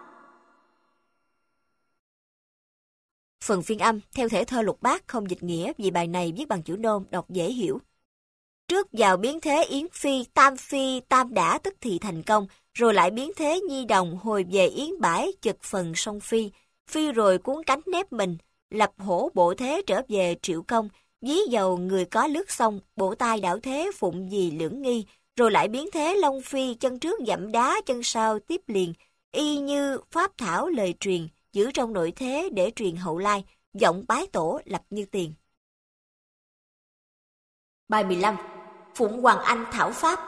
Speaker 1: Phần phiên âm, theo thể thơ lục bát không dịch nghĩa vì bài này viết bằng chữ nôm, đọc dễ hiểu. Trước vào biến thế Yến Phi, tam đã tức thì thành công, rồi lại biến thế Nhi Đồng hồi về Yến bãi chực phần sông Phi, Phi rồi cuốn cánh nép mình, lập hổ bộ thế trở về Triệu Công, dí dầu người có lướt sông, bộ tai đảo thế phụng dì lưỡng nghi, rồi lại biến thế Long Phi chân trước dẫm đá chân sau tiếp liền, y như pháp thảo lời truyền, giữ trong nội thế để truyền hậu lai, giọng bái tổ lập như tiền. Bài 15. Phụng Hoàng Anh Thảo Pháp.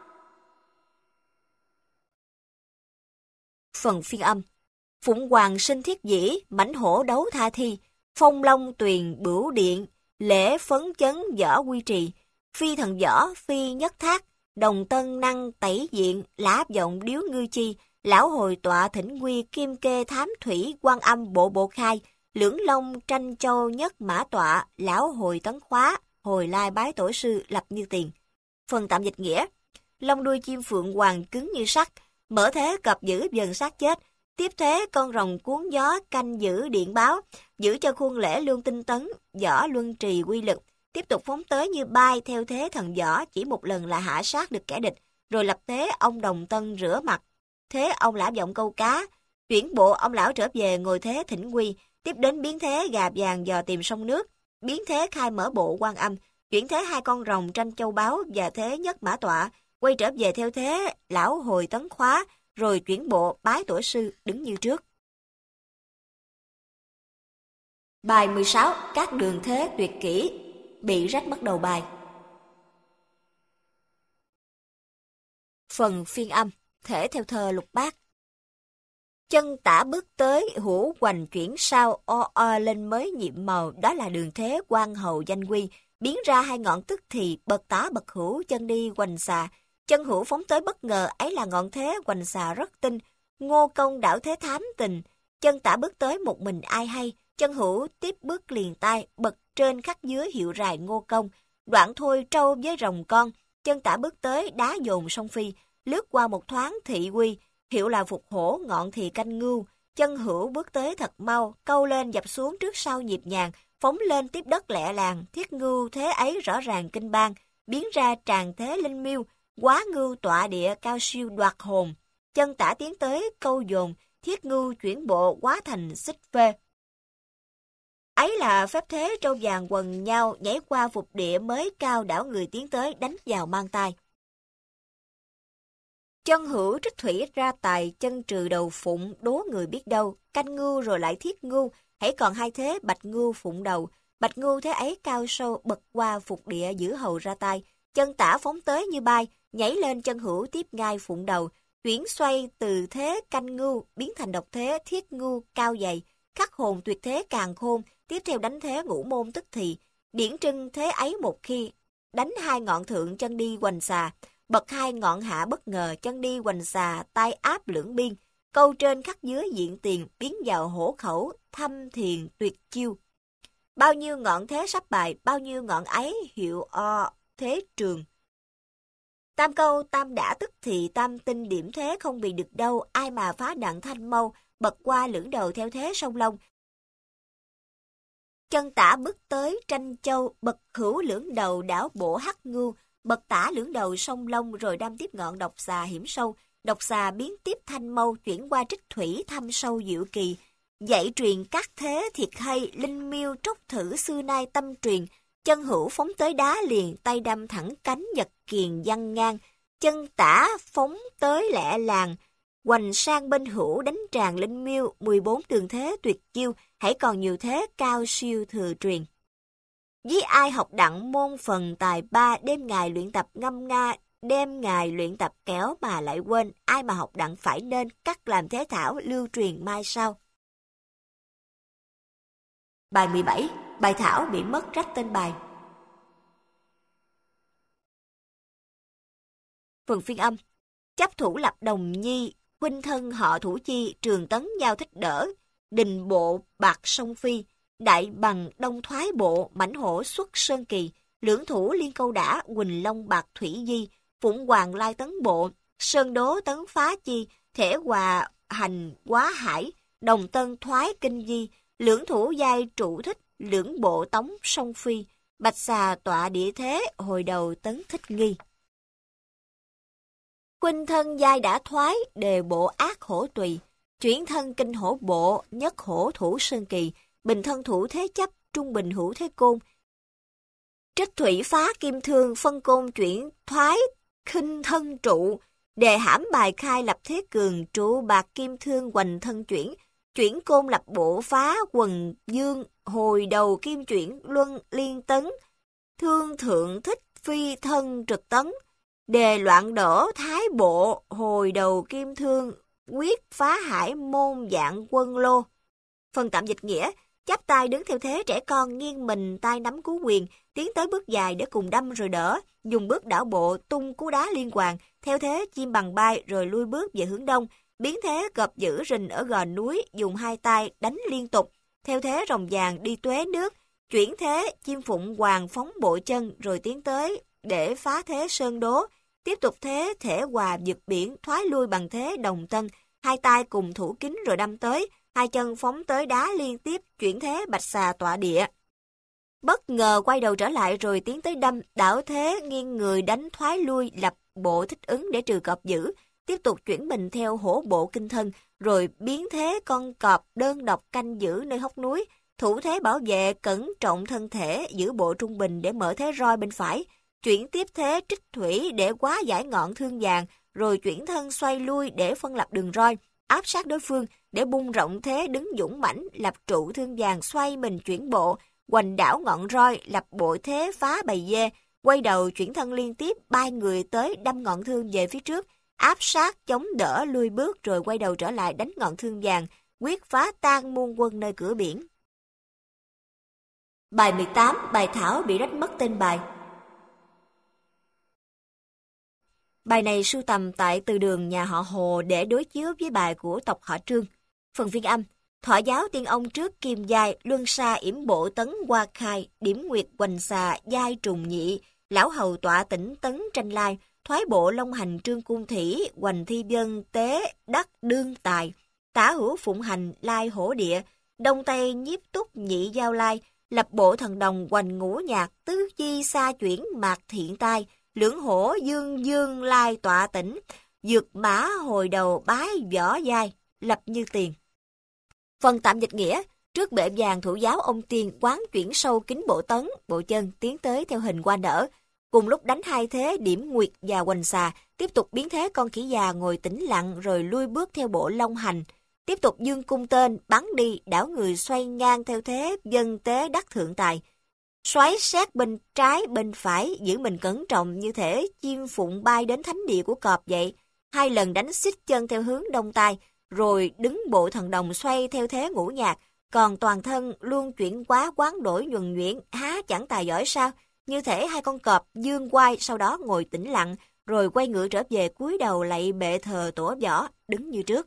Speaker 1: Phần phiên âm. Phụng Hoàng sinh thiết dĩ, mãnh hổ đấu tha thi, phong long tuyền bửu điện, lễ phấn chấn võ quy trì, Phi thần võ, phi nhất thác, đồng tân năng tẩy diện, lã vọng điếu ngư chi, lão hồi tọa thỉnh quy kim kê thám thủy quan âm bộ bộ khai, lưỡng long tranh châu nhất mã tọa, lão hồi tấn khóa, hồi lai bái tổ sư lập như tiền. Phần tạm dịch nghĩa: long đuôi chim phượng hoàng cứng như sắt, mở thế cọp giữ dần xác chết, tiếp thế con rồng cuốn gió canh giữ điện báo, giữ cho khuôn lễ luôn tinh tấn, võ luân trì quy lực, tiếp tục phóng tới như bay theo thế thần võ, chỉ một lần là hạ sát được kẻ địch, rồi lập thế ông đồng tân rửa mặt, thế ông lão vọng câu cá, chuyển bộ ông lão trở về ngồi thế thỉnh quy, tiếp đến biến thế gà vàng dò tìm sông nước, biến thế khai mở bộ quan âm, chuyển thế hai con rồng tranh châu báu và thế nhất mã tọa, quay trở về theo thế lão hồi tấn khóa, rồi chuyển bộ bái tổ sư đứng như trước. Bài 16. Các đường thế tuyệt kỹ. Bị rách mất đầu bài. Phần phiên âm, thể theo thơ Lục Bát. Chân tả bước tới, hữu hoành chuyển sao, o lên mới nhiệm màu, đó là đường thế quan hầu danh quy, biến ra hai ngọn tức thì, bậc tả bậc hữu, chân đi hoành xà. Chân hữu phóng tới bất ngờ, ấy là ngọn thế hoành xà rất tinh, ngô công đảo thế thám tình. Chân tả bước tới một mình ai hay, chân hữu tiếp bước liền tay, bậc trên khắc dưới hiệu rài ngô công. Đoạn thôi trâu với rồng con, chân tả bước tới đá dồn sông Phi, lướt qua một thoáng thị quy, hiệu là phục hổ ngọn thì canh ngưu. Chân hữu bước tới thật mau, câu lên dập xuống trước sau nhịp nhàng, phóng lên tiếp đất lẹ làng, thiết ngưu thế ấy rõ ràng kinh bang, biến ra tràng thế linh miêu, quá ngưu tọa địa cao siêu đoạt hồn. Chân tả tiến tới câu dồn, thiết ngưu chuyển bộ quá thành xích phê. Ấy là phép thế trâu vàng quần nhau, nhảy qua phục địa mới cao đảo người tiến tới đánh vào mang tay. Chân hữu trích thủy ra tài, chân trừ đầu phụng, đố người biết đâu, canh ngưu rồi lại thiết ngưu, hãy còn hai thế bạch ngưu phụng đầu. Bạch ngưu thế ấy cao sâu, bật qua phục địa giữ hầu ra tay, chân tả phóng tới như bay, nhảy lên chân hữu tiếp ngay phụng đầu, chuyển xoay từ thế canh ngưu, biến thành độc thế thiết ngưu cao dày, khắc hồn tuyệt thế càng khôn, tiếp theo đánh thế ngũ môn tức thì, điển trưng thế ấy một khi, đánh hai ngọn thượng chân đi hoành xà, bật hai ngọn hạ bất ngờ chân đi hoành xà, tay áp lưỡng biên, câu trên khắc dưới diện tiền, biến vào hổ khẩu, thâm thiền tuyệt chiêu. Bao nhiêu ngọn thế sắp bài, bao nhiêu ngọn ấy hiệu o thế trường. Tam câu tam đã tức thì tam tinh điểm thế không bị được đâu, ai mà phá đặng thanh mâu, bật qua lưỡng đầu theo thế sông Long. Chân tả bước tới tranh châu, bật hữu lưỡng đầu đảo bộ hắc ngưu, bật tả lưỡng đầu sông Long rồi đâm tiếp ngọn độc xà hiểm sâu, độc xà biến tiếp thanh mâu chuyển qua trích thủy thăm sâu diệu kỳ, dạy truyền các thế thiệt hay, linh miêu trốc thử xưa nay tâm truyền. Chân hữu phóng tới đá liền, tay đâm thẳng cánh giật kiền văng ngang, chân tả phóng tới lẹ làng, hoành sang bên hữu đánh tràng linh miêu, 14 đường thế tuyệt chiêu, hãy còn nhiều thế cao siêu thừa truyền. Với ai học đặng môn phần tài ba, đêm ngày luyện tập ngâm nga, đêm ngày luyện tập kéo mà lại quên, ai mà học đặng phải nên cắt làm thế thảo lưu truyền mai sau. Bài 17. Bài thảo bị mất rách tên bài. Phần phiên âm. Chấp thủ lập đồng nhi, huynh thân họ thủ chi, trường tấn giao thích đỡ, đình bộ bạc sông Phi, đại bằng đông thoái bộ, mãnh hổ xuất sơn kỳ, lưỡng thủ liên câu đả, quỳnh long bạc thủy di, phụng hoàng lai tấn bộ, sơn đố tấn phá chi, thể hòa hành quá hải, đồng tân thoái kinh di, lưỡng thủ giai trụ thích, lưỡng bộ tống sông Phi, bạch xà tọa địa thế, hồi đầu tấn thích nghi. Khuynh thân giai đã thoái, đề bộ ác hổ tùy, chuyển thân kinh hổ bộ, nhất hổ thủ sơn kỳ, bình thân thủ thế chấp, trung bình hữu thế côn. Trích thủy phá kim thương, phân côn chuyển thoái, khinh thân trụ, đề hãm bài khai lập thế cường, trụ bạc kim thương hoành thân chuyển côn lập bộ phá quần dương, hồi đầu kim chuyển luân liên tấn, thương thượng thích phi thân trực tấn, đề loạn đổ thái bộ, hồi đầu kim thương, quyết phá hải môn dạng quân lô. Phần tạm dịch nghĩa, chắp tay đứng theo thế trẻ con nghiêng mình tay nắm cú quyền, tiến tới bước dài để cùng đâm rồi đỡ, dùng bước đảo bộ tung cú đá liên hoàn, theo thế chim bằng bay rồi lui bước về hướng đông, biến thế cọp giữ rình ở gò núi, dùng hai tay đánh liên tục, theo thế rồng vàng đi tuế nước, chuyển thế chim phụng hoàng phóng bộ chân rồi tiến tới để phá thế sơn đố, tiếp tục thế thể hòa vượt biển thoái lui bằng thế đồng tân, hai tay cùng thủ kính rồi đâm tới, hai chân phóng tới đá liên tiếp, chuyển thế bạch xà tọa địa. Bất ngờ quay đầu trở lại rồi tiến tới đâm, đảo thế nghiêng người đánh thoái lui, lập bộ thích ứng để trừ cọp dữ, tiếp tục chuyển mình theo hổ bộ kinh thân, rồi biến thế con cọp đơn độc canh giữ nơi hốc núi, thủ thế bảo vệ cẩn trọng thân thể, giữ bộ trung bình để mở thế roi bên phải, chuyển tiếp thế trích thủy để quá giải ngọn thương vàng, rồi chuyển thân xoay lui để phân lập đường roi, áp sát đối phương để bung rộng thế đứng dũng mãnh, lập trụ thương vàng xoay mình chuyển bộ, hoành đảo ngọn roi, lập bộ thế phá bầy dê, quay đầu chuyển thân liên tiếp, bay người tới đâm ngọn thương về phía trước, áp sát chống đỡ lui bước rồi quay đầu trở lại đánh ngọn thương vàng, quyết phá tan muôn quân nơi cửa biển. Bài 18, bài thảo bị rách mất tên bài. Bài này sưu tầm tại từ đường nhà họ Hồ để đối chiếu với bài của tộc họ Trương. Phần phiên âm: Thọ giáo tiên ông trước kim giai, luân sa yểm bộ tấn hoa khai, điểm nguyệt hoành xà, giai trùng nhị, lão hầu tọa tỉnh tấn tranh lai, thoái bộ long hành trương cung thủy, hoành thi vân tế đắc đương tài, tả hữu phụng hành lai hổ địa, đông tây nhiếp túc nhị giao lai, lập bộ thần đồng hoành ngũ nhạc, tứ chi xa chuyển mạc thiện tai, lưỡng hổ dương dương lai tọa tỉnh, dược mã hồi đầu bái võ giai, lập như tiền. Phần tạm dịch nghĩa: trước bệ vàng thủ giáo ông tiên quán chuyển sâu kính bộ tấn, bộ chân tiến tới theo hình qua đỡ, cùng lúc đánh hai thế điểm nguyệt và hoành xà, tiếp tục biến thế con khỉ già ngồi tĩnh lặng rồi lui bước theo bộ long hành, tiếp tục dương cung tên bắn đi, đảo người xoay ngang theo thế dân tế đắc thượng tài, xoáy xét bên trái bên phải, giữ mình cẩn trọng như thể chim phụng bay đến thánh địa của cọp vậy, hai lần đánh xích chân theo hướng đông tai, rồi đứng bộ thần đồng xoay theo thế ngũ nhạc, còn toàn thân luôn chuyển quá quán đổi nhuần nhuyễn, há chẳng tài giỏi sao, như thể hai con cọp dương quai sau đó ngồi tĩnh lặng, rồi quay ngựa trở về cúi đầu lạy bệ thờ tổ võ, đứng như trước.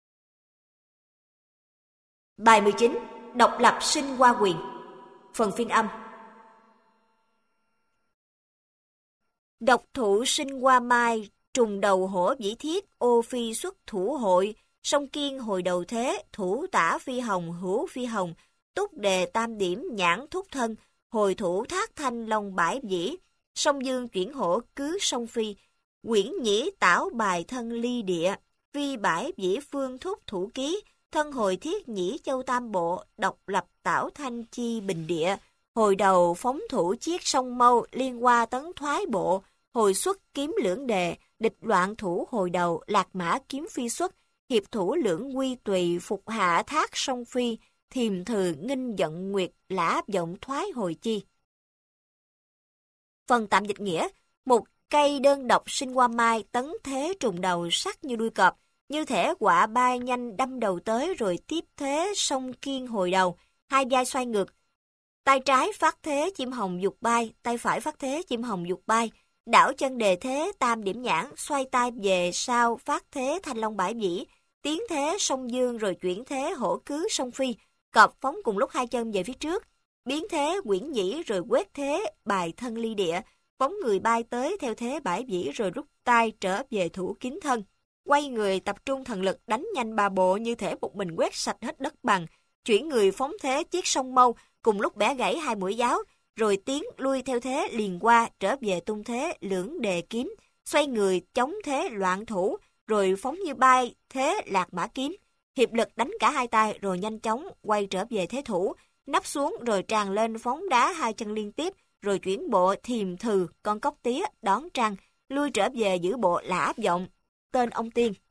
Speaker 1: Bài 19, độc lập sinh hoa quyền. Phần phiên âm: Độc thụ sinh hoa mai, trùng đầu hổ vĩ thiết, ô phi xuất thủ hội, song kiên hồi đầu thế, thủ tả phi hồng, hữu phi hồng, túc đề tam điểm, nhãn thúc thân, hồi thủ thác thanh long bãi vĩ, song dương chuyển hổ cứ song phi, quyển nhĩ tảo bài thân ly địa, phi bãi vĩ phương thúc thủ ký, thân hồi thiết nhĩ châu tam bộ, độc lập tảo thanh chi bình địa, hồi đầu phóng thủ chiết sông mâu, liên hoa tấn thoái bộ, hồi xuất kiếm lưỡng đề, địch loạn thủ hồi đầu, lạc mã kiếm phi xuất, hiệp thủ lưỡng quy tùy, phục hạ thác sông phi, thiềm thừ nghinh giận nguyệt, lã vọng thoái hồi chi. Phần tạm dịch nghĩa: một cây đơn độc sinh hoa mai, tấn thế trùng đầu sắc như đuôi cọp, như thể quạ bay nhanh đâm đầu tới rồi tiếp thế song kiên hồi đầu, hai vai xoay ngược, tay trái phát thế chim hồng dục bay, tay phải phát thế chim hồng dục bay, đảo chân đề thế tam điểm nhãn, xoay tay về sau phát thế thanh long bãi vĩ, tiến thế song dương rồi chuyển thế hổ cứ song phi, cọp phóng cùng lúc hai chân về phía trước, biến thế quyển nhĩ rồi quét thế bài thân ly địa, phóng người bay tới theo thế bãi vĩ rồi rút tay trở về thủ kín thân, quay người tập trung thần lực đánh nhanh ba bộ như thể một mình quét sạch hết đất bằng, chuyển người phóng thế chiếc sông mâu, cùng lúc bẻ gãy hai mũi giáo, rồi tiến lui theo thế liền qua trở về tung thế lưỡng đề kiếm, xoay người chống thế loạn thủ, rồi phóng như bay thế lạc mã kiếm, hiệp lực đánh cả hai tay rồi nhanh chóng quay trở về thế thủ, nắp xuống rồi tràn lên phóng đá hai chân liên tiếp, rồi chuyển bộ thiềm thừ con cóc tía đón trăng, lui trở về giữ bộ lã vọng tên ông tiên.